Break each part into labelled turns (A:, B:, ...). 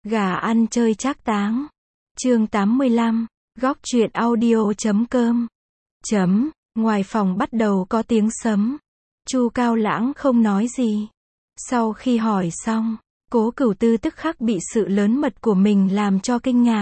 A: Gà ăn chơi trác táng. Chương 85, góc truyện audio.com. Ngoài phòng bắt đầu có tiếng sấm. Chu Cao Lãng không nói gì. Sau khi hỏi xong, Cố Cửu Tư tức khắc bị sự lớn mật của mình làm cho kinh ngạc.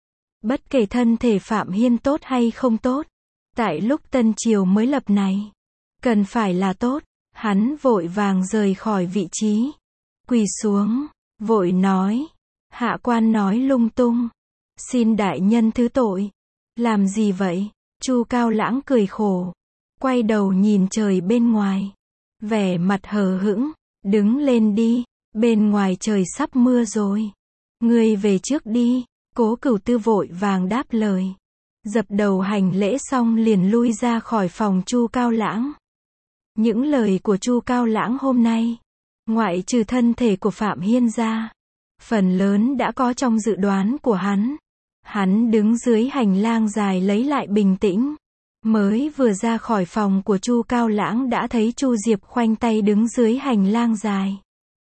A: Bất kể thân thể Phạm Hiên tốt hay không tốt, tại lúc Tân Triều mới lập này, cần phải là tốt, hắn vội vàng rời khỏi vị trí, quỳ xuống, vội nói, hạ quan nói lung tung, xin đại nhân thứ tội. Làm gì vậy? Chu Cao Lãng cười khổ, quay đầu nhìn trời bên ngoài, vẻ mặt hờ hững, đứng lên đi, bên ngoài trời sắp mưa rồi, ngươi về trước đi. Cố Cửu Tư vội vàng đáp lời, dập đầu hành lễ xong liền lui ra khỏi phòng Chu Cao Lãng. Những lời của Chu Cao Lãng hôm nay, ngoại trừ thân thể của Phạm Hiên ra, phần lớn đã có trong dự đoán của hắn. Hắn đứng dưới hành lang dài lấy lại bình tĩnh, mới vừa ra khỏi phòng của Chu Cao Lãng đã thấy Chu Diệp khoanh tay đứng dưới hành lang dài.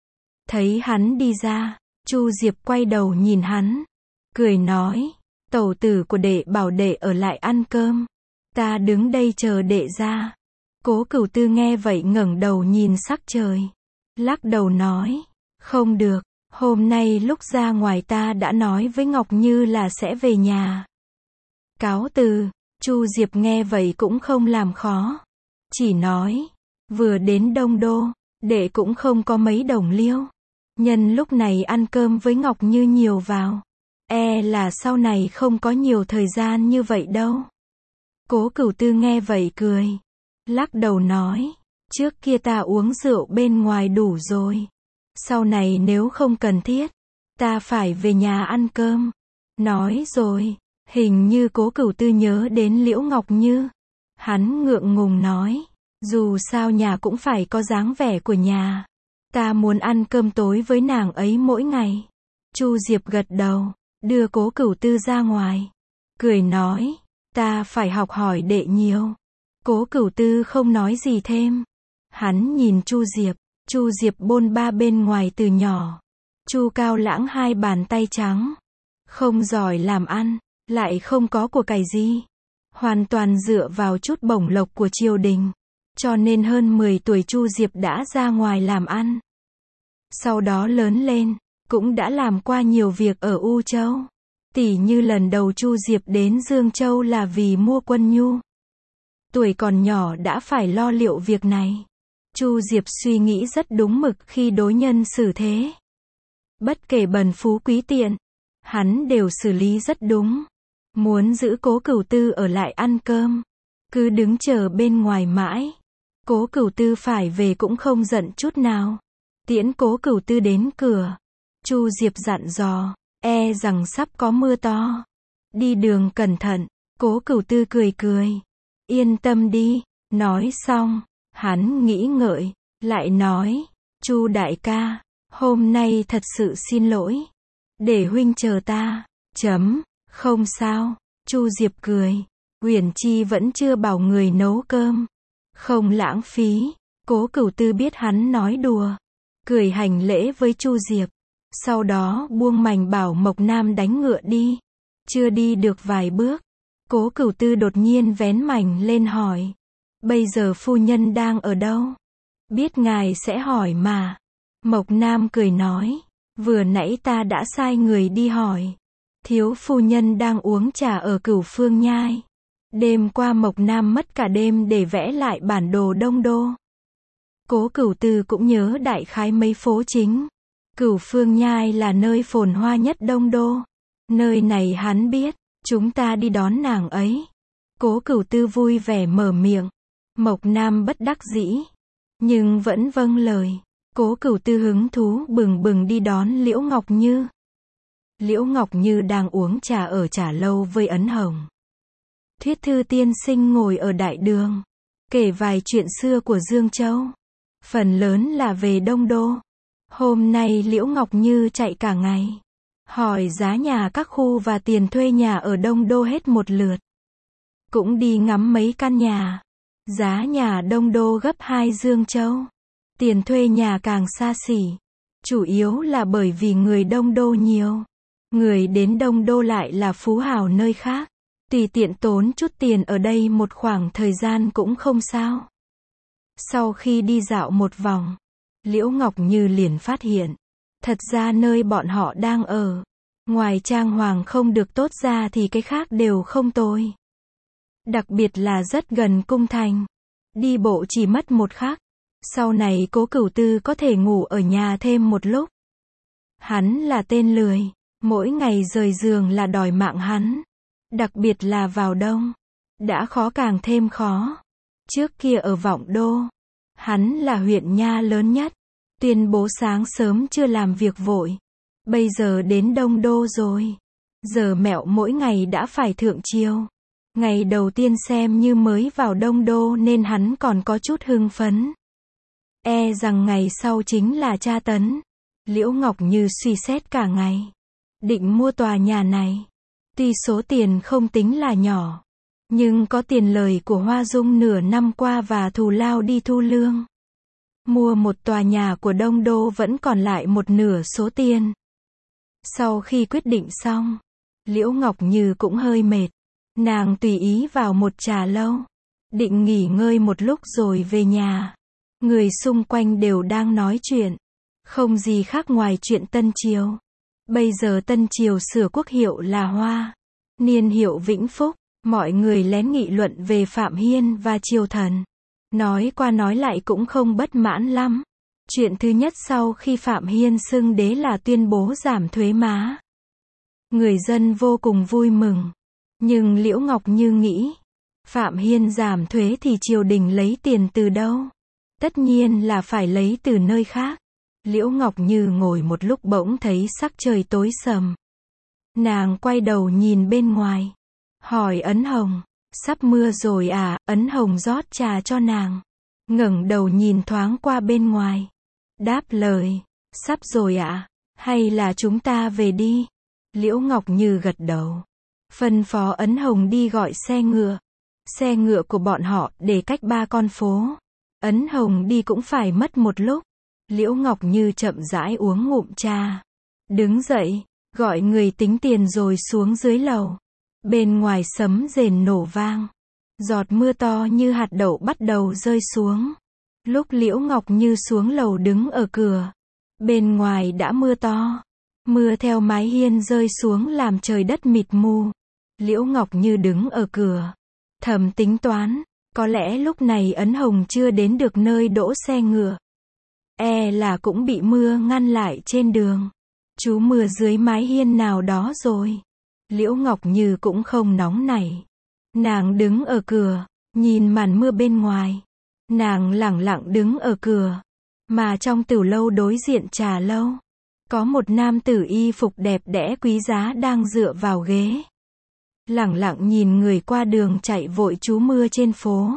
A: Thấy hắn đi ra, Chu Diệp quay đầu nhìn hắn, cười nói, tẩu tử của đệ bảo đệ ở lại ăn cơm, ta đứng đây chờ đệ ra. Cố Cửu Tư nghe vậy ngẩng đầu nhìn sắc trời, lắc đầu nói, không được, hôm nay lúc ra ngoài ta đã nói với Ngọc Như là sẽ về nhà. Cáo từ. Chu Diệp nghe vậy cũng không làm khó, chỉ nói, vừa đến Đông Đô, đệ cũng không có mấy đồng liêu, nhân lúc này ăn cơm với Ngọc Như nhiều vào, là sau này không có nhiều thời gian như vậy đâu. Cố Cửu Tư nghe vậy cười, lắc đầu nói, trước kia ta uống rượu bên ngoài đủ rồi, sau này nếu không cần thiết, ta phải về nhà ăn cơm. Nói rồi, hình như Cố Cửu Tư nhớ đến Liễu Ngọc Như, hắn ngượng ngùng nói, dù sao nhà cũng phải có dáng vẻ của nhà, ta muốn ăn cơm tối với nàng ấy mỗi ngày. Chu Diệp gật đầu, đưa Cố Cửu Tư ra ngoài, cười nói, ta phải học hỏi đệ nhiều. Cố Cửu Tư không nói gì thêm, hắn nhìn Chu Diệp bôn ba bên ngoài từ nhỏ. Chu Cao Lãng hai bàn tay trắng, không giỏi làm ăn, lại không có của cải gì, hoàn toàn dựa vào chút bổng lộc của triều đình, cho nên hơn 10 tuổi Chu Diệp đã ra ngoài làm ăn. Sau đó lớn lên, cũng đã làm qua nhiều việc ở U Châu. Tỉ như lần đầu Chu Diệp đến Dương Châu là vì mua quân nhu. Tuổi còn nhỏ đã phải lo liệu việc này. Chu Diệp suy nghĩ rất đúng mực khi đối nhân xử thế. Bất kể bần phú quý tiện, hắn đều xử lý rất đúng. Muốn giữ Cố Cửu Tư ở lại ăn cơm, cứ đứng chờ bên ngoài mãi. Cố Cửu Tư phải về cũng không giận chút nào. Tiễn Cố Cửu Tư đến cửa, Chu Diệp dặn dò, rằng sắp có mưa to, đi đường cẩn thận. Cố Cửu Tư cười cười, yên tâm đi. Nói xong, hắn nghĩ ngợi, lại nói, Chu đại ca, hôm nay thật sự xin lỗi, để huynh chờ ta. Không sao. Chu Diệp cười, Uyển Chi vẫn chưa bảo người nấu cơm, không lãng phí. Cố Cửu Tư biết hắn nói đùa, cười hành lễ với Chu Diệp, sau đó buông mành bảo Mộc Nam đánh ngựa đi. Chưa đi được vài bước, Cố Cửu Tư đột nhiên vén mành lên hỏi, bây giờ phu nhân đang ở đâu? Biết ngài sẽ hỏi mà. Mộc Nam cười nói, vừa nãy ta đã sai người đi hỏi, thiếu phu nhân đang uống trà ở Cửu Phương Nhai. Đêm qua Mộc Nam mất cả đêm để vẽ lại bản đồ Đông Đô. Cố Cửu Tư cũng nhớ đại khái mấy phố chính. Cửu Phương Nhai là nơi phồn hoa nhất Đông Đô. Nơi này hắn biết, chúng ta đi đón nàng ấy. Cố Cửu Tư vui vẻ mở miệng. Mộc Nam bất đắc dĩ, nhưng vẫn vâng lời. Cố Cửu Tư hứng thú bừng bừng đi đón Liễu Ngọc Như. Liễu Ngọc Như đang uống trà ở trà lâu với Ấn Hồng. Thuyết Thư tiên sinh ngồi ở đại đường, kể vài chuyện xưa của Dương Châu. Phần lớn là về Đông Đô. Hôm nay Liễu Ngọc Như chạy cả ngày, hỏi giá nhà các khu và tiền thuê nhà ở Đông Đô hết một lượt. Cũng đi ngắm mấy căn nhà. Giá nhà Đông Đô gấp 2 Dương Châu. Tiền thuê nhà càng xa xỉ. Chủ yếu là bởi vì người Đông Đô nhiều. Người đến Đông Đô lại là phú hào nơi khác. Tùy tiện tốn chút tiền ở đây một khoảng thời gian cũng không sao. Sau khi đi dạo một vòng, Liễu Ngọc Như liền phát hiện, thật ra nơi bọn họ đang ở, ngoài trang hoàng không được tốt ra thì cái khác đều không tồi. Đặc biệt là rất gần cung thành. Đi bộ chỉ mất một khắc. Sau này Cố Cửu Tư có thể ngủ ở nhà thêm một lúc. Hắn là tên lười, mỗi ngày rời giường là đòi mạng hắn. Đặc biệt là vào đông, đã khó càng thêm khó. Trước kia ở Vọng Đô, hắn là huyện nha lớn nhất, tuyên bố sáng sớm chưa làm việc vội. Bây giờ đến Đông Đô rồi, giờ mẹo mỗi ngày đã phải thượng triều. Ngày đầu tiên xem như mới vào Đông Đô nên hắn còn có chút hưng phấn. E rằng ngày sau chính là tra tấn. Liễu Ngọc Như suy xét cả ngày, định mua tòa nhà này. Tuy số tiền không tính là nhỏ, nhưng có tiền lời của Hoa Dung nửa năm qua và thù lao đi thu lương. Mua một tòa nhà của Đông Đô vẫn còn lại một nửa số tiền. Sau khi quyết định xong, Liễu Ngọc Như cũng hơi mệt. Nàng tùy ý vào một trà lâu, định nghỉ ngơi một lúc rồi về nhà. Người xung quanh đều đang nói chuyện, không gì khác ngoài chuyện Tân Triều. Bây giờ Tân Triều sửa quốc hiệu là Hoa, niên hiệu Vĩnh Phúc. Mọi người lén nghị luận về Phạm Hiên và triều thần. Nói qua nói lại cũng không bất mãn lắm. Chuyện thứ nhất sau khi Phạm Hiên xưng đế là tuyên bố giảm thuế má. Người dân vô cùng vui mừng. Nhưng Liễu Ngọc Như nghĩ, Phạm Hiên giảm thuế thì triều đình lấy tiền từ đâu? Tất nhiên là phải lấy từ nơi khác. Liễu Ngọc Như ngồi một lúc bỗng thấy sắc trời tối sầm. Nàng quay đầu nhìn bên ngoài, hỏi Ấn Hồng, sắp mưa rồi à? Ấn Hồng rót trà cho nàng, ngẩng đầu nhìn thoáng qua bên ngoài, đáp lời, sắp rồi ạ, hay là chúng ta về đi? Liễu Ngọc Như gật đầu, phân phó Ấn Hồng đi gọi xe ngựa. Xe ngựa của bọn họ để cách 3 con phố. Ấn Hồng đi cũng phải mất một lúc. Liễu Ngọc Như chậm rãi uống ngụm trà, đứng dậy, gọi người tính tiền rồi xuống dưới lầu. Bên ngoài sấm rền nổ vang, giọt mưa to như hạt đậu bắt đầu rơi xuống. Lúc Liễu Ngọc Như xuống lầu đứng ở cửa, bên ngoài đã mưa to, mưa theo mái hiên rơi xuống làm trời đất mịt mù. Liễu Ngọc Như đứng ở cửa, thầm tính toán, có lẽ lúc này Ấn Hồng chưa đến được nơi đỗ xe ngựa. E là cũng bị mưa ngăn lại trên đường. Trú mưa dưới mái hiên nào đó rồi. Liễu Ngọc Như cũng không nóng nảy. Nàng đứng ở cửa, nhìn màn mưa bên ngoài. Nàng lẳng lặng đứng ở cửa. Mà trong tiểu lâu đối diện trà lâu, có một nam tử y phục đẹp đẽ quý giá đang dựa vào ghế. Lẳng lặng nhìn người qua đường chạy vội trú mưa trên phố.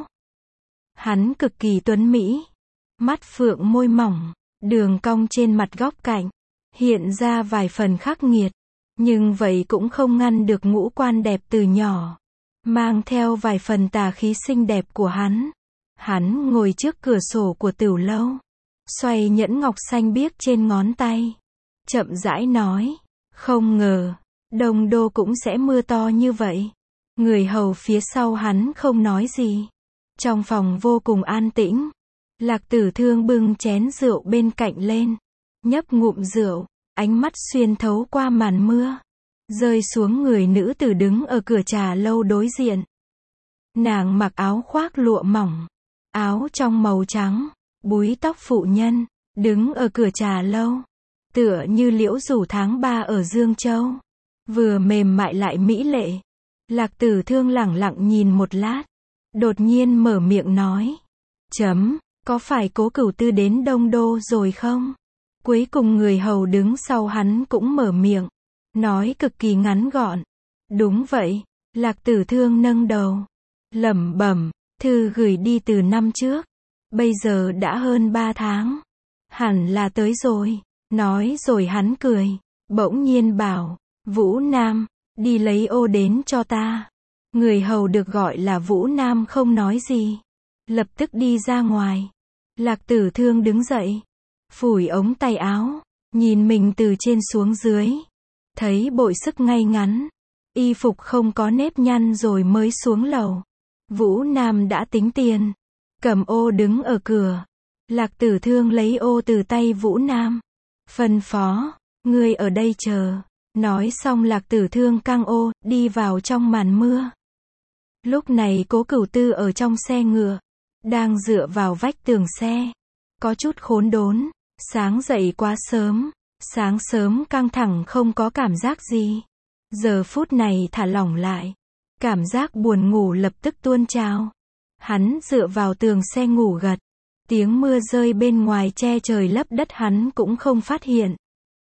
A: Hắn cực kỳ tuấn mỹ. Mắt phượng môi mỏng, đường cong trên mặt góc cạnh, hiện ra vài phần khắc nghiệt. Nhưng vậy cũng không ngăn được ngũ quan đẹp từ nhỏ, mang theo vài phần tà khí xinh đẹp của hắn. Hắn ngồi trước cửa sổ của tiểu lâu, xoay nhẫn ngọc xanh biếc trên ngón tay, chậm rãi nói, không ngờ, Đông Đô cũng sẽ mưa to như vậy. Người hầu phía sau hắn không nói gì. Trong phòng vô cùng an tĩnh. Lạc Tử Thương bưng chén rượu bên cạnh lên, nhấp ngụm rượu, ánh mắt xuyên thấu qua màn mưa, rơi xuống người nữ tử đứng ở cửa trà lâu đối diện. Nàng mặc áo khoác lụa mỏng, áo trong màu trắng, búi tóc phụ nhân, đứng ở cửa trà lâu, tựa như liễu rủ tháng 3 ở Dương Châu, vừa mềm mại lại mỹ lệ. Lạc Tử Thương lẳng lặng nhìn một lát, đột nhiên mở miệng nói, có phải Cố Cửu Tư đến Đông Đô rồi không? Cuối cùng người hầu đứng sau hắn cũng mở miệng, nói cực kỳ ngắn gọn. Đúng vậy. Lạc Tử Thương nâng đầu, lẩm bẩm, thư gửi đi từ năm trước, bây giờ đã hơn 3 tháng. Hẳn là tới rồi. Nói rồi hắn cười, bỗng nhiên bảo, Vũ Nam, đi lấy ô đến cho ta. Người hầu được gọi là Vũ Nam không nói gì, lập tức đi ra ngoài. Lạc Tử Thương đứng dậy, phủi ống tay áo, nhìn mình từ trên xuống dưới. thấy bội sức ngay ngắn, y phục không có nếp nhăn rồi mới xuống lầu. Vũ Nam đã tính tiền. Cẩm Ô đứng ở cửa. Lạc Tử Thương lấy ô từ tay Vũ Nam. Phân phó, ngươi ở đây chờ. Nói xong Lạc Tử Thương căng ô, đi vào trong màn mưa. Lúc này Cố Cửu Tư ở trong xe ngựa, đang dựa vào vách tường xe. Có chút khốn đốn, sáng dậy quá sớm, sáng sớm căng thẳng không có cảm giác gì. Giờ phút này thả lỏng lại, cảm giác buồn ngủ lập tức tuôn trào. Hắn dựa vào tường xe ngủ gật, tiếng mưa rơi bên ngoài che trời lấp đất hắn cũng không phát hiện.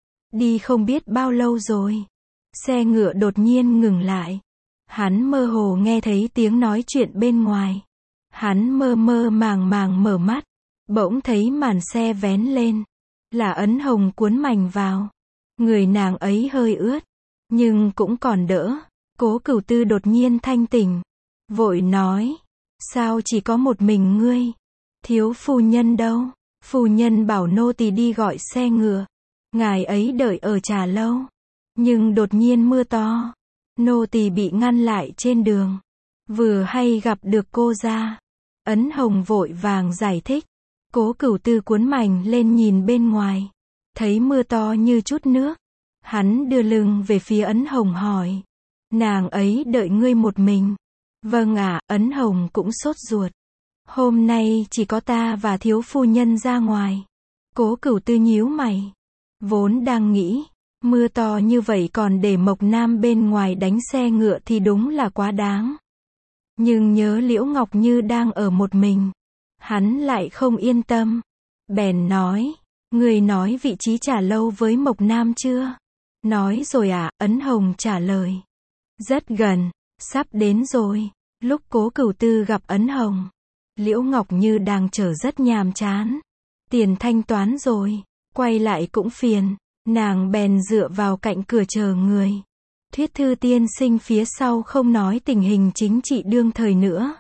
A: Đi không biết bao lâu rồi, xe ngựa đột nhiên ngừng lại. Hắn mơ hồ nghe thấy tiếng nói chuyện bên ngoài. Hắn mơ mơ màng màng mở mắt, bỗng thấy màn xe vén lên, là Ấn Hồng cuốn mành vào. Người nàng ấy hơi ướt, nhưng cũng còn đỡ. Cố Cửu Tư đột nhiên thanh tỉnh, vội nói, sao chỉ có một mình ngươi? Thiếu phu nhân đâu? Phu nhân bảo nô tỳ đi gọi xe ngựa, ngài ấy đợi ở trà lâu. Nhưng đột nhiên mưa to, nô tỳ bị ngăn lại trên đường, vừa hay gặp được cô ra. Ấn Hồng vội vàng giải thích. Cố Cửu Tư cuốn mành lên nhìn bên ngoài, thấy mưa to như chút nước. Hắn đưa lưng về phía Ấn Hồng hỏi, nàng ấy đợi ngươi một mình? Vâng ạ. Ấn Hồng cũng sốt ruột. Hôm nay chỉ có ta và thiếu phu nhân ra ngoài. Cố Cửu Tư nhíu mày, vốn đang nghĩ, mưa to như vậy còn để Mộc Nam bên ngoài đánh xe ngựa thì đúng là quá đáng. Nhưng nhớ Liễu Ngọc Như đang ở một mình, hắn lại không yên tâm. Bèn nói, người nói vị trí trà lâu với Mộc Nam chưa? Nói rồi ạ. Ấn Hồng trả lời, rất gần, sắp đến rồi. Lúc Cố Cửu Tư gặp Ấn Hồng, Liễu Ngọc Như đang chờ rất nhàm chán. Tiền thanh toán rồi, quay lại cũng phiền. Nàng bèn dựa vào cạnh cửa chờ người. Thuyết thư tiên sinh phía sau không nói tình hình chính trị đương thời nữa.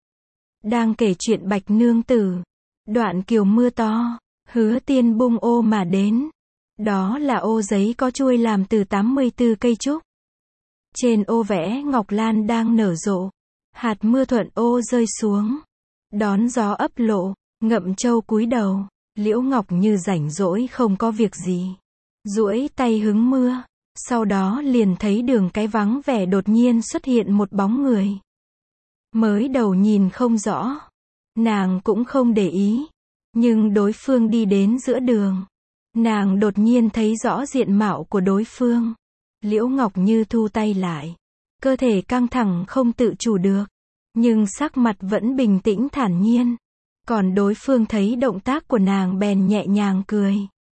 A: Đang kể chuyện Bạch Nương Tử. Đoạn kiều mưa to, Hứa Tiên bung ô mà đến. Đó là ô giấy có chuôi làm từ 84 cây trúc. Trên ô vẽ ngọc lan đang nở rộ. Hạt mưa thuận ô rơi xuống, đón gió ấp lộ. Ngậm Châu cúi đầu. Liễu Ngọc Như rảnh rỗi không có việc gì, duỗi tay hứng mưa. Sau đó liền thấy đường cái vắng vẻ đột nhiên xuất hiện một bóng người. Mới đầu nhìn không rõ, nàng cũng không để ý. Nhưng đối phương đi đến giữa đường, nàng đột nhiên thấy rõ diện mạo của đối phương. Liễu Ngọc Như thu tay lại, cơ thể căng thẳng không tự chủ được, nhưng sắc mặt vẫn bình tĩnh thản nhiên. Còn đối phương thấy động tác của nàng bèn nhẹ nhàng cười.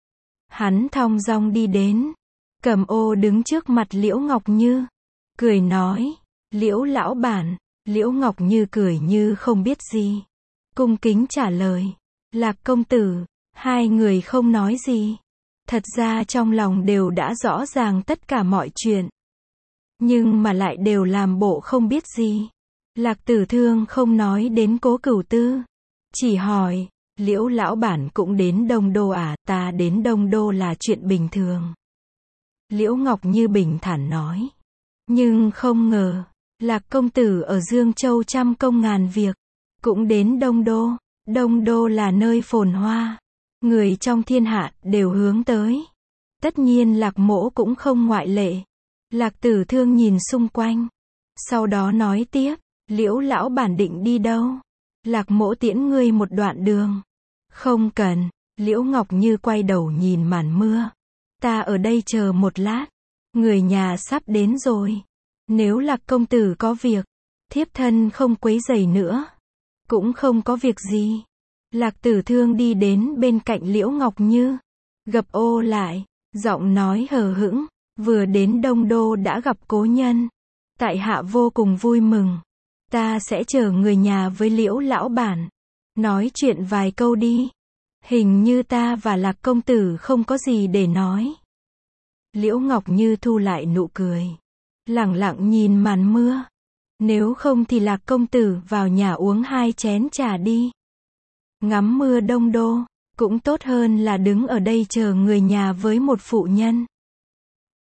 A: Hắn thong dong đi đến, Cẩm Ô đứng trước mặt Liễu Ngọc Như, cười nói, Liễu lão bản. Liễu Ngọc Như cười như không biết gì, cung kính trả lời, Lạc công tử. Hai người không nói gì, thật ra trong lòng đều đã rõ ràng tất cả mọi chuyện, nhưng mà lại đều làm bộ không biết gì. Lạc Tử Thương không nói đến Cố Cửu Tư, chỉ hỏi, Liễu lão bản cũng đến Đông Đô à? Ta đến Đông Đô là chuyện bình thường. Liễu Ngọc Như bình thản nói, nhưng không ngờ, Lạc công tử ở Dương Châu trăm công ngàn việc, cũng đến Đông Đô. Đông Đô là nơi phồn hoa, người trong thiên hạ đều hướng tới. Tất nhiên Lạc mỗ cũng không ngoại lệ. Lạc Tử Thương nhìn xung quanh, sau đó nói tiếp, Liễu lão bản định đi đâu? Lạc mỗ tiễn ngươi một đoạn đường. Không cần. Liễu Ngọc Như quay đầu nhìn màn mưa. Ta ở đây chờ một lát, người nhà sắp đến rồi. Nếu Lạc công tử có việc, thiếp thân không quấy rầy nữa. Cũng không có việc gì. Lạc Tử Thương đi đến bên cạnh Liễu Ngọc Như, gập ô lại, giọng nói hờ hững, vừa đến Đông Đô đã gặp cố nhân. Tại hạ vô cùng vui mừng. Ta sẽ chờ người nhà với Liễu lão bản, nói chuyện vài câu đi. Hình như ta và Lạc công tử không có gì để nói. Liễu Ngọc Như thu lại nụ cười, lẳng lặng nhìn màn mưa. Nếu không thì Lạc công tử vào nhà uống 2 chén trà đi. Ngắm mưa Đông Đô, cũng tốt hơn là đứng ở đây chờ người nhà với một phụ nhân.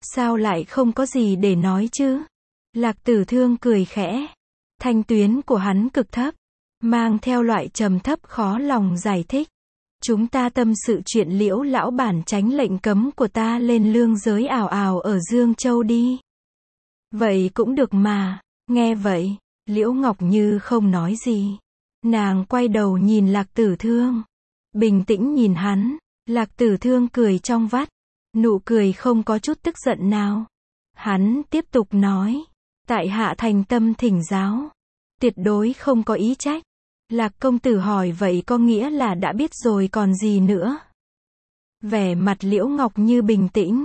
A: Sao lại không có gì để nói chứ? Lạc Tử Thương cười khẽ. Thanh tuyến của hắn cực thấp, mang theo loại trầm thấp khó lòng giải thích. Chúng ta tâm sự chuyện Liễu lão bản tránh lệnh cấm của ta lên lương giới ảo ảo ở Dương Châu đi. Vậy cũng được mà. Nghe vậy, Liễu Ngọc Như không nói gì. Nàng quay đầu nhìn Lạc Tử Thương. Bình tĩnh nhìn hắn. Lạc Tử Thương cười trong vắt. Nụ cười không có chút tức giận nào. Hắn tiếp tục nói. Tại hạ thành tâm thỉnh giáo. Tuyệt đối không có ý trách. Lạc công tử hỏi vậy có nghĩa là đã biết rồi còn gì nữa. Vẻ mặt Liễu Ngọc Như bình tĩnh.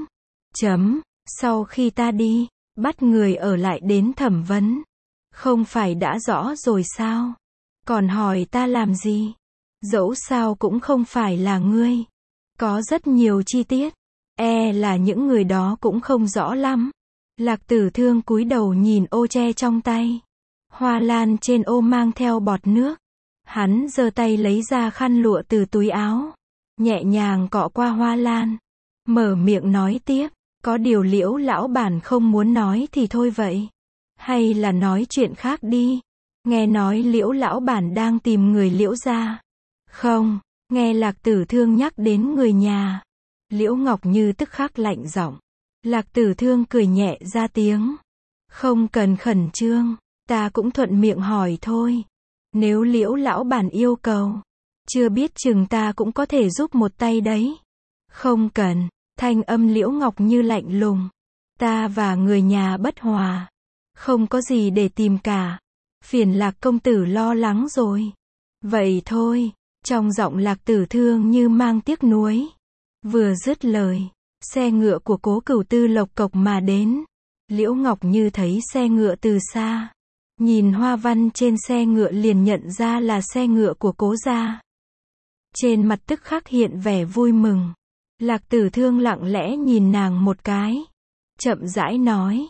A: Sau khi ta đi, bắt người ở lại đến thẩm vấn. Không phải đã rõ rồi sao? Còn hỏi ta làm gì? Dẫu sao cũng không phải là ngươi. Có rất nhiều chi tiết. Là những người đó cũng không rõ lắm. Lạc Tử Thương cúi đầu nhìn ô tre trong tay. Hoa lan trên ô mang theo bọt nước. Hắn giơ tay lấy ra khăn lụa từ túi áo. Nhẹ nhàng cọ qua hoa lan. Mở miệng nói tiếp. Có điều Liễu lão bản không muốn nói thì thôi vậy. Hay là nói chuyện khác đi. Nghe nói Liễu lão bản đang tìm người Liễu gia. Không, nghe Lạc Tử Thương nhắc đến người nhà. Liễu Ngọc Như tức khắc lạnh giọng. Lạc Tử Thương cười nhẹ ra tiếng. Không cần khẩn trương, ta cũng thuận miệng hỏi thôi. Nếu Liễu lão bản yêu cầu, chưa biết chừng ta cũng có thể giúp một tay đấy. Không cần, thanh âm Liễu Ngọc Như lạnh lùng. Ta và người nhà bất hòa. Không có gì để tìm cả. Phiền Lạc công tử lo lắng rồi. Vậy thôi, trong giọng Lạc Tử Thương như mang tiếc nuối. Vừa dứt lời, xe ngựa của Cố Cửu Tư lộc cộc mà đến. Liễu Ngọc Như thấy xe ngựa từ xa. Nhìn hoa văn trên xe ngựa liền nhận ra là xe ngựa của Cố gia. Trên mặt tức khắc hiện vẻ vui mừng. Lạc Tử Thương lặng lẽ nhìn nàng một cái. Chậm rãi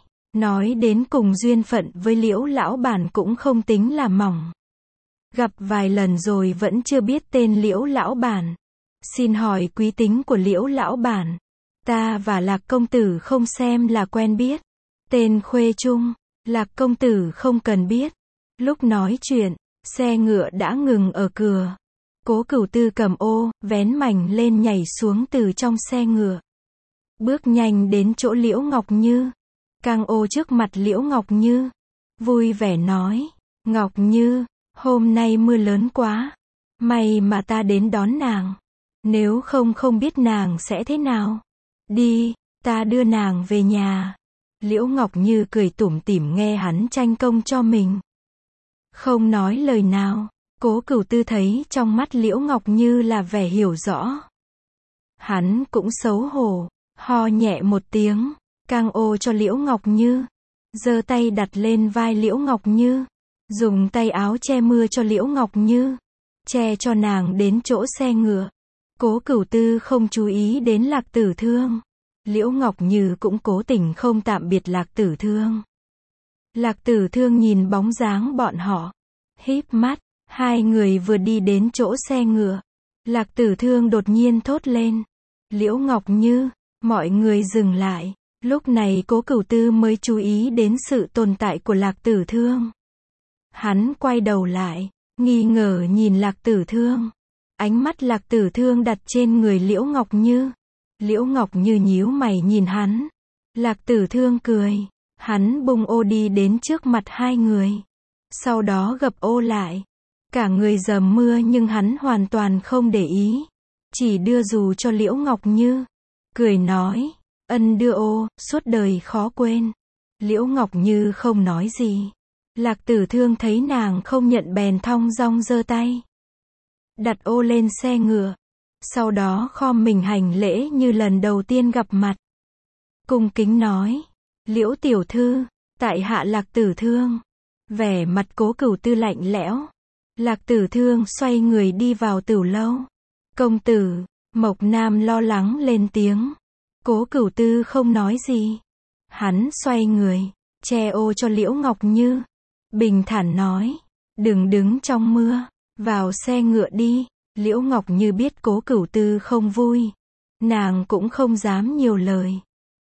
A: nói đến cùng duyên phận với Liễu lão bản cũng không tính là mỏng. Gặp vài lần rồi vẫn chưa biết tên Liễu lão bản. Xin hỏi quý tính của Liễu lão bản. Ta và Lạc công tử không xem là quen biết. Tên Khuê Trung, Lạc công tử không cần biết. Lúc nói chuyện, xe ngựa đã ngừng ở cửa. Cố Cửu Tư cầm ô, vén mảnh lên nhảy xuống từ trong xe ngựa. Bước nhanh đến chỗ Liễu Ngọc Như. Căng ô trước mặt Liễu Ngọc Như. Vui vẻ nói. Ngọc Như, hôm nay mưa lớn quá. May mà ta đến đón nàng. Nếu không biết nàng sẽ thế nào. Đi, ta đưa nàng về nhà. Liễu Ngọc Như cười tủm tỉm nghe hắn tranh công cho mình. Không nói lời nào. Cố Cửu Tư thấy trong mắt Liễu Ngọc Như là vẻ hiểu rõ. Hắn cũng xấu hổ, ho nhẹ một tiếng, căng ô cho Liễu Ngọc Như. Giơ tay đặt lên vai Liễu Ngọc Như. Dùng tay áo che mưa cho Liễu Ngọc Như. Che cho nàng đến chỗ xe ngựa. Cố Cửu Tư không chú ý đến Lạc Tử Thương. Liễu Ngọc Như cũng cố tình không tạm biệt Lạc Tử Thương. Lạc Tử Thương nhìn bóng dáng bọn họ. Híp mắt, hai người vừa đi đến chỗ xe ngựa. Lạc Tử Thương đột nhiên thốt lên. Liễu Ngọc Như, mọi người dừng lại. Lúc này Cố Cửu Tư mới chú ý đến sự tồn tại của Lạc Tử Thương. Hắn quay đầu lại, nghi ngờ nhìn Lạc Tử Thương. Ánh mắt Lạc Tử Thương đặt trên người Liễu Ngọc Như. Liễu Ngọc Như nhíu mày nhìn hắn. Lạc Tử Thương cười. Hắn bung ô đi đến trước mặt hai người. Sau đó gập ô lại. Cả người dầm mưa nhưng hắn hoàn toàn không để ý. Chỉ đưa dù cho Liễu Ngọc Như. Cười nói. Ân đưa ô, suốt đời khó quên. Liễu Ngọc Như không nói gì. Lạc Tử Thương thấy nàng không nhận bèn thong dong giơ tay. Đặt ô lên xe ngựa. Sau đó khom mình hành lễ như lần đầu tiên gặp mặt. Cung kính nói. Liễu tiểu thư, tại hạ Lạc Tử Thương. Vẻ mặt Cố Cửu Tư lạnh lẽo. Lạc Tử Thương xoay người đi vào tửu lâu. Công tử, Mộc Nam lo lắng lên tiếng. Cố Cửu Tư không nói gì. Hắn xoay người, che ô cho Liễu Ngọc Như. Bình thản nói. Đừng đứng trong mưa. Vào xe ngựa đi. Liễu Ngọc Như biết Cố Cửu Tư không vui. Nàng cũng không dám nhiều lời.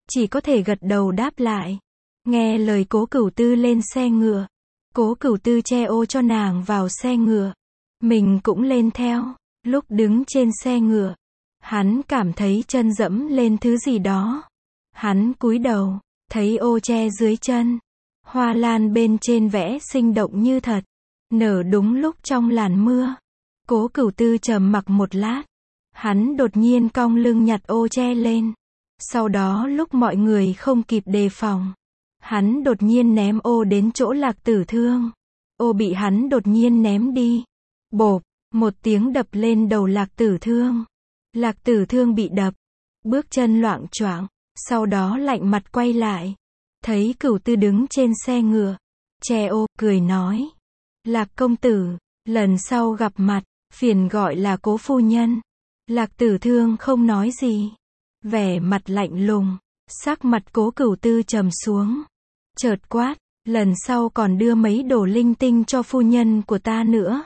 A: chỉ có thể gật đầu đáp lại. Nghe lời Cố Cửu Tư lên xe ngựa. Cố Cửu Tư che ô cho nàng vào xe ngựa. Mình cũng lên theo. Lúc đứng trên xe ngựa, hắn cảm thấy chân dẫm lên thứ gì đó. Hắn cúi đầu, thấy ô che dưới chân. Hoa lan bên trên vẽ sinh động như thật, nở đúng lúc trong làn mưa. Cố Cửu Tư trầm mặc một lát. Hắn đột nhiên cong lưng nhặt ô che lên. Sau đó lúc mọi người không kịp đề phòng, hắn đột nhiên ném ô đến chỗ Lạc Tử Thương. Ô bị hắn đột nhiên ném đi. Bộp, một tiếng đập lên đầu Lạc Tử Thương. Lạc Tử Thương bị đập, bước chân loạng choạng, sau đó lạnh mặt quay lại. Thấy Cửu Tư đứng trên xe ngựa, che ô, cười nói. Lạc công tử, lần sau gặp mặt, phiền gọi là Cố phu nhân. Lạc Tử Thương không nói gì. Vẻ mặt lạnh lùng, sắc mặt Cố Cửu Tư trầm xuống. Chợt quát, lần sau còn đưa mấy đồ linh tinh cho phu nhân của ta nữa.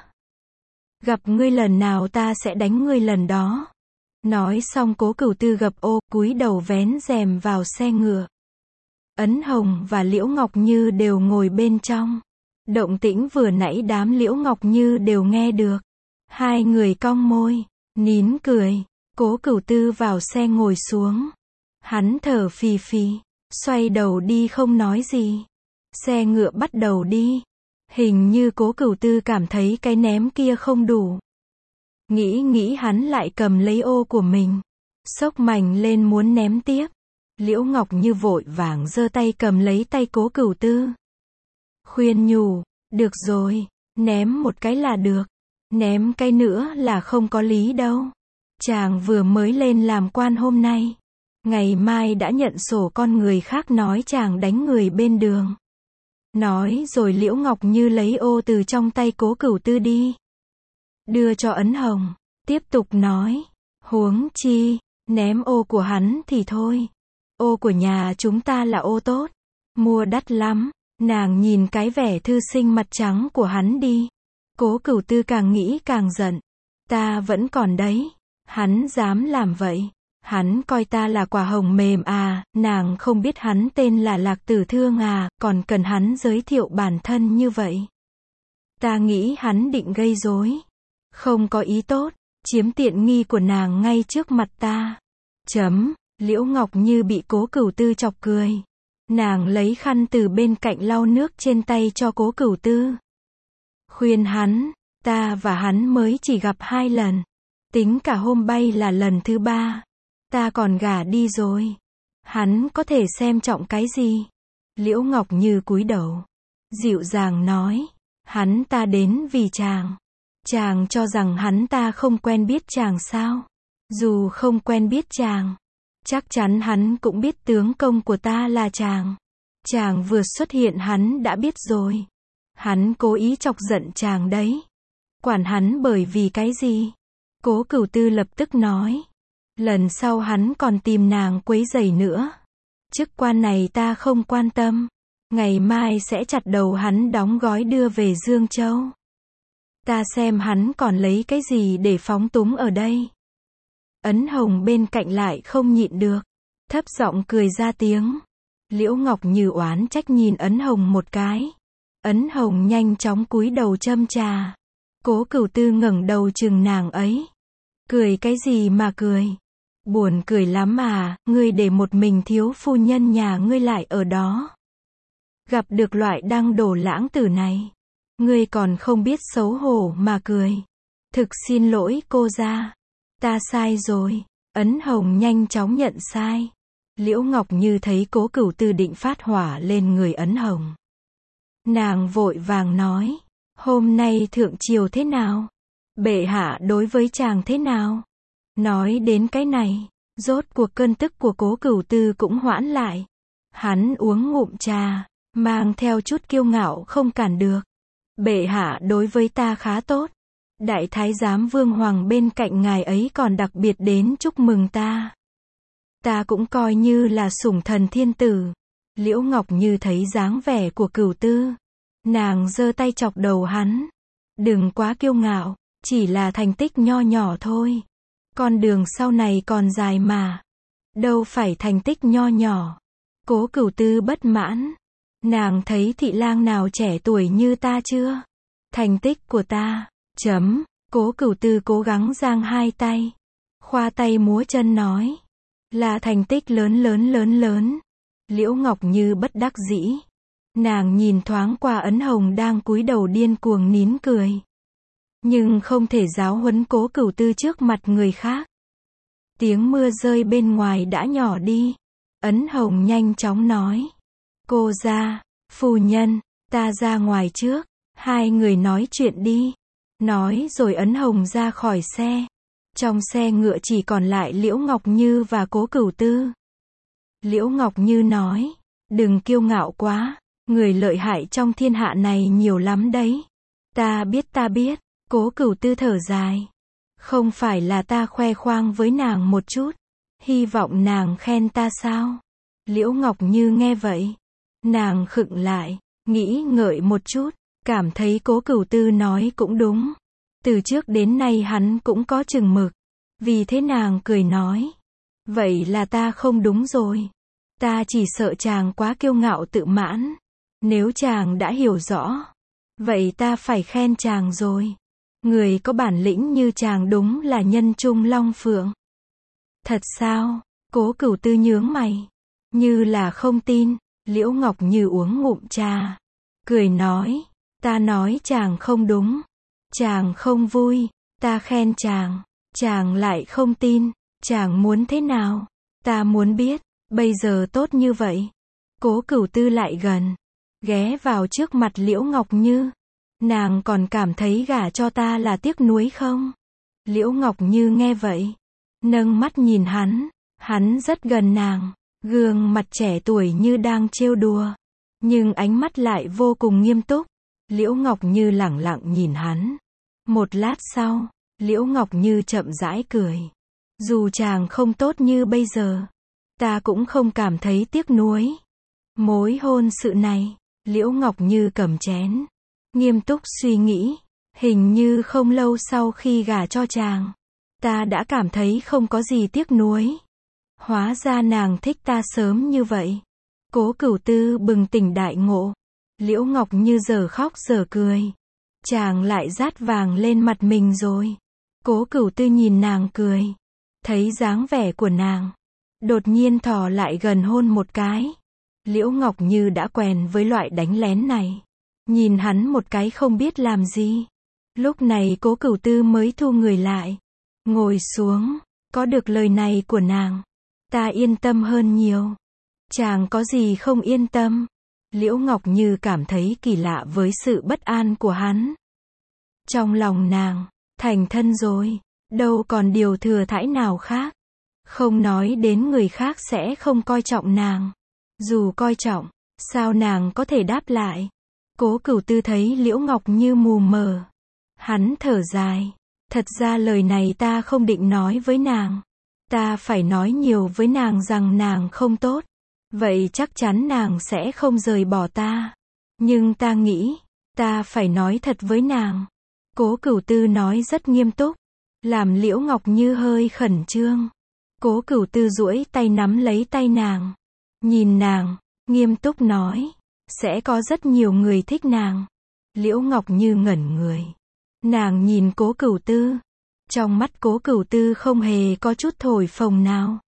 A: Gặp ngươi lần nào ta sẽ đánh ngươi lần đó. Nói xong Cố Cửu Tư gập ô, cúi đầu vén rèm vào xe ngựa. Ấn Hồng và Liễu Ngọc Như đều ngồi bên trong. Động tĩnh vừa nãy đám Liễu Ngọc Như đều nghe được. Hai người cong môi, nín cười. Cố Cửu Tư vào xe ngồi xuống. Hắn thở phì phì, xoay đầu đi không nói gì. Xe ngựa bắt đầu đi. Hình như Cố Cửu Tư cảm thấy cái ném kia không đủ. Nghĩ hắn lại cầm lấy ô của mình. Xốc mảnh lên muốn ném tiếp. Liễu Ngọc Như vội vàng giơ tay cầm lấy tay Cố Cửu Tư. Khuyên nhủ, được rồi, ném một cái là được. Ném cái nữa là không có lý đâu. Chàng vừa mới lên làm quan hôm nay. Ngày mai đã nhận sổ con người khác nói chàng đánh người bên đường. Nói rồi Liễu Ngọc Như lấy ô từ trong tay Cố Cửu Tư đi. Đưa cho Ấn Hồng. Tiếp tục nói. Huống chi, ném ô của hắn thì thôi. Ô của nhà chúng ta là ô tốt. Mua đắt lắm. Nàng nhìn cái vẻ thư sinh mặt trắng của hắn đi. Cố Cửu Tư càng nghĩ càng giận. Ta vẫn còn đấy. Hắn dám làm vậy. Hắn coi ta là quả hồng mềm à, nàng không biết hắn tên là Lạc Tử Thương à, còn cần hắn giới thiệu bản thân như vậy. Ta nghĩ hắn định gây rối. Không có ý tốt, chiếm tiện nghi của nàng ngay trước mặt ta. Liễu Ngọc Như bị Cố Cửu Tư chọc cười. Nàng lấy khăn từ bên cạnh lau nước trên tay cho Cố Cửu Tư. Khuyên hắn, ta và hắn mới chỉ gặp 2 lần. Tính cả hôm bay là lần thứ 3. Ta còn gả đi rồi. Hắn có thể xem trọng cái gì? Liễu Ngọc Như cúi đầu. Dịu dàng nói. Hắn ta đến vì chàng. Chàng cho rằng hắn ta không quen biết chàng sao? Dù không quen biết chàng, chắc chắn hắn cũng biết tướng công của ta là chàng. Chàng vừa xuất hiện hắn đã biết rồi. Hắn cố ý chọc giận chàng đấy. Quản hắn bởi vì cái gì? Cố Cửu Tư lập tức nói. Lần sau hắn còn tìm nàng quấy rầy nữa. Chức quan này ta không quan tâm. Ngày mai sẽ chặt đầu hắn đóng gói đưa về Dương Châu. Ta xem hắn còn lấy cái gì để phóng túng ở đây. Ấn Hồng bên cạnh lại không nhịn được. Thấp giọng cười ra tiếng. Liễu Ngọc Như oán trách nhìn Ấn Hồng một cái. Ấn Hồng nhanh chóng cúi đầu châm trà. Cố Cửu Tư ngẩng đầu chừng nàng ấy. Cười cái gì mà cười? Buồn cười lắm à, ngươi để một mình thiếu phu nhân nhà ngươi lại ở đó. Gặp được loại đăng đổ lãng tử này. Ngươi còn không biết xấu hổ mà cười. Thực xin lỗi cô gia. Ta sai rồi. Ấn Hồng nhanh chóng nhận sai. Liễu Ngọc Như thấy Cố Cửu Tư định phát hỏa lên người Ấn Hồng. Nàng vội vàng nói. Hôm nay thượng triều thế nào? Bệ hạ đối với chàng thế nào? Nói đến cái này, rốt cuộc cơn tức của Cố Cửu Tư cũng hoãn lại. Hắn uống ngụm trà, mang theo chút kiêu ngạo không cản được. Bệ hạ đối với ta khá tốt. Đại thái giám Vương Hoàng bên cạnh ngài ấy còn đặc biệt đến chúc mừng ta. Ta cũng coi như là sủng thần thiên tử. Liễu Ngọc Như thấy dáng vẻ của Cửu Tư. Nàng giơ tay chọc đầu hắn. Đừng quá kiêu ngạo, chỉ là thành tích nho nhỏ thôi. Con đường sau này còn dài mà. đâu phải thành tích nho nhỏ. Cố Cửu Tư bất mãn. Nàng thấy thị lang nào trẻ tuổi như ta chưa? Thành tích của ta, chấm. Cố Cửu Tư cố gắng giang hai tay. Khoa tay múa chân nói. Là thành tích lớn. Liễu Ngọc Như bất đắc dĩ. Nàng nhìn thoáng qua Ấn Hồng đang cúi đầu điên cuồng nín cười. Nhưng không thể giáo huấn Cố Cửu Tư trước mặt người khác. Tiếng mưa rơi bên ngoài đã nhỏ đi. Ấn Hồng nhanh chóng nói. Cô ra, phu nhân, ta ra ngoài trước. Hai người nói chuyện đi. Nói rồi Ấn Hồng ra khỏi xe. Trong xe ngựa chỉ còn lại Liễu Ngọc Như và Cố Cửu Tư. Liễu Ngọc Như nói. Đừng kiêu ngạo quá. Người lợi hại trong thiên hạ này nhiều lắm đấy. Ta biết. Cố Cửu Tư thở dài. Không phải là ta khoe khoang với nàng một chút. Hy vọng nàng khen ta sao? Liễu Ngọc Như nghe vậy. Nàng khựng lại, nghĩ ngợi một chút, cảm thấy Cố Cửu Tư nói cũng đúng. Từ trước đến nay hắn cũng có chừng mực. Vì thế nàng cười nói. Vậy là ta không đúng rồi. Ta chỉ sợ chàng quá kiêu ngạo tự mãn. Nếu chàng đã hiểu rõ, vậy ta phải khen chàng rồi. Người có bản lĩnh như chàng đúng là nhân trung long phượng. Thật sao? Cố Cửu Tư nhướng mày. Như là không tin. Liễu Ngọc Như uống ngụm trà. Cười nói. Ta nói chàng không đúng. Chàng không vui. Ta khen chàng. Chàng lại không tin. Chàng muốn thế nào? Ta muốn biết. Bây giờ tốt như vậy. Cố Cửu Tư lại gần. Ghé vào trước mặt Liễu Ngọc Như. Nàng còn cảm thấy gả cho ta là tiếc nuối không? Liễu Ngọc Như nghe vậy. Nâng mắt nhìn hắn. Hắn rất gần nàng. Gương mặt trẻ tuổi như đang trêu đùa. Nhưng ánh mắt lại vô cùng nghiêm túc. Liễu Ngọc Như lẳng lặng nhìn hắn. Một lát sau, Liễu Ngọc Như chậm rãi cười. Dù chàng không tốt như bây giờ, ta cũng không cảm thấy tiếc nuối. Mối hôn sự này, Liễu Ngọc Như cầm chén. Nghiêm túc suy nghĩ. Hình như không lâu sau khi gả cho chàng, ta đã cảm thấy không có gì tiếc nuối. Hóa ra nàng thích ta sớm như vậy. Cố Cửu Tư bừng tỉnh đại ngộ. Liễu Ngọc Như giờ khóc giờ cười. Chàng lại dát vàng lên mặt mình rồi. Cố Cửu Tư nhìn nàng cười. Thấy dáng vẻ của nàng. Đột nhiên thò lại gần hôn một cái. Liễu Ngọc Như đã quen với loại đánh lén này. Nhìn hắn một cái không biết làm gì. Lúc này Cố Cửu Tư mới thu người lại. Ngồi xuống. Có được lời này của nàng, ta yên tâm hơn nhiều. Chàng có gì không yên tâm? Liễu Ngọc Như cảm thấy kỳ lạ với sự bất an của hắn. Trong lòng nàng, thành thân rồi, đâu còn điều thừa thãi nào khác. Không nói đến người khác sẽ không coi trọng nàng. Dù coi trọng, sao nàng có thể đáp lại? Cố Cửu Tư thấy Liễu Ngọc Như mù mờ. Hắn thở dài. Thật ra lời này ta không định nói với nàng. Ta phải nói nhiều với nàng rằng nàng không tốt. Vậy chắc chắn nàng sẽ không rời bỏ ta. Nhưng ta nghĩ, ta phải nói thật với nàng. Cố Cửu Tư nói rất nghiêm túc. Làm Liễu Ngọc Như hơi khẩn trương. Cố Cửu Tư duỗi tay nắm lấy tay nàng. Nhìn nàng, nghiêm túc nói. Sẽ có rất nhiều người thích nàng. Liễu Ngọc Như ngẩn người. Nàng nhìn Cố Cửu Tư. Trong mắt Cố Cửu Tư không hề có chút thổi phồng nào.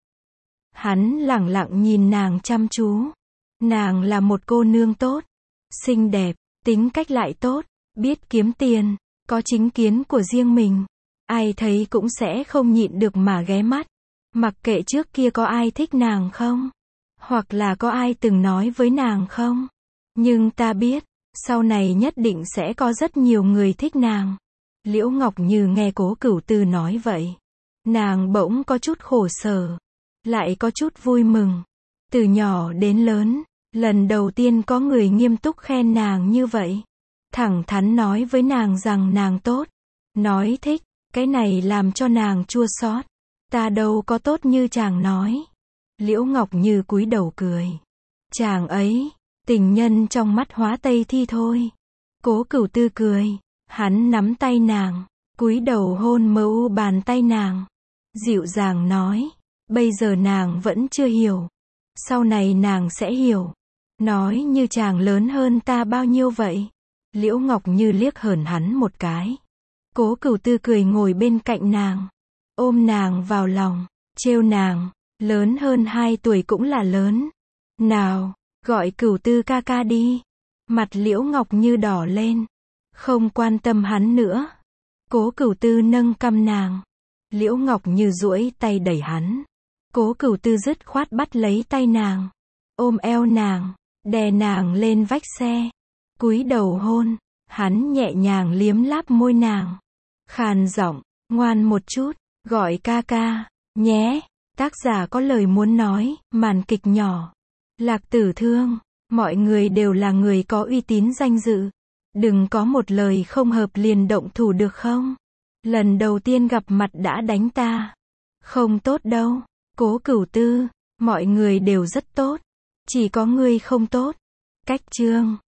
A: Hắn lẳng lặng nhìn nàng chăm chú. Nàng là một cô nương tốt, xinh đẹp, tính cách lại tốt, biết kiếm tiền, có chính kiến của riêng mình. Ai thấy cũng sẽ không nhịn được mà ghé mắt. Mặc kệ trước kia có ai thích nàng không, hoặc là có ai từng nói với nàng không. Nhưng ta biết, sau này nhất định sẽ có rất nhiều người thích nàng. Liễu Ngọc Như nghe Cố Cửu Tư nói vậy. Nàng bỗng có chút khổ sở. Lại có chút vui mừng. Từ nhỏ đến lớn, lần đầu tiên có người nghiêm túc khen nàng như vậy. Thẳng thắn nói với nàng rằng nàng tốt. Nói thích, cái này làm cho nàng chua xót. Ta đâu có tốt như chàng nói. Liễu Ngọc Như cúi đầu cười. Chàng ấy, tình nhân trong mắt hóa tây thi thôi. Cố Cửu Tư cười. Hắn nắm tay nàng, cúi đầu hôn mờ u bàn tay nàng. Dịu dàng nói. Bây giờ nàng vẫn chưa hiểu. Sau này nàng sẽ hiểu. Nói như chàng lớn hơn ta bao nhiêu vậy? Liễu Ngọc Như liếc hờn hắn một cái. Cố Cửu Tư cười ngồi bên cạnh nàng. Ôm nàng vào lòng. Trêu nàng. Lớn hơn 2 tuổi cũng là lớn. Nào, gọi Cửu Tư ca ca đi. Mặt Liễu Ngọc Như đỏ lên. Không quan tâm hắn nữa. Cố Cửu Tư nâng cằm nàng. Liễu Ngọc Như duỗi tay đẩy hắn. Cố Cửu Tư dứt khoát bắt lấy tay nàng. Ôm eo nàng. Đè nàng lên vách xe. Cúi đầu hôn. Hắn nhẹ nhàng liếm láp môi nàng. Khàn giọng. Ngoan một chút. Gọi ca ca. Nhé. Tác giả có lời muốn nói. Màn kịch nhỏ. Lạc Tử Thương. Mọi người đều là người có uy tín danh dự. Đừng có một lời không hợp liền động thủ được không? Lần đầu tiên gặp mặt đã đánh ta. Không tốt đâu. Cố Cửu Tư. Mọi người đều rất tốt. Chỉ có ngươi không tốt. Cách chương.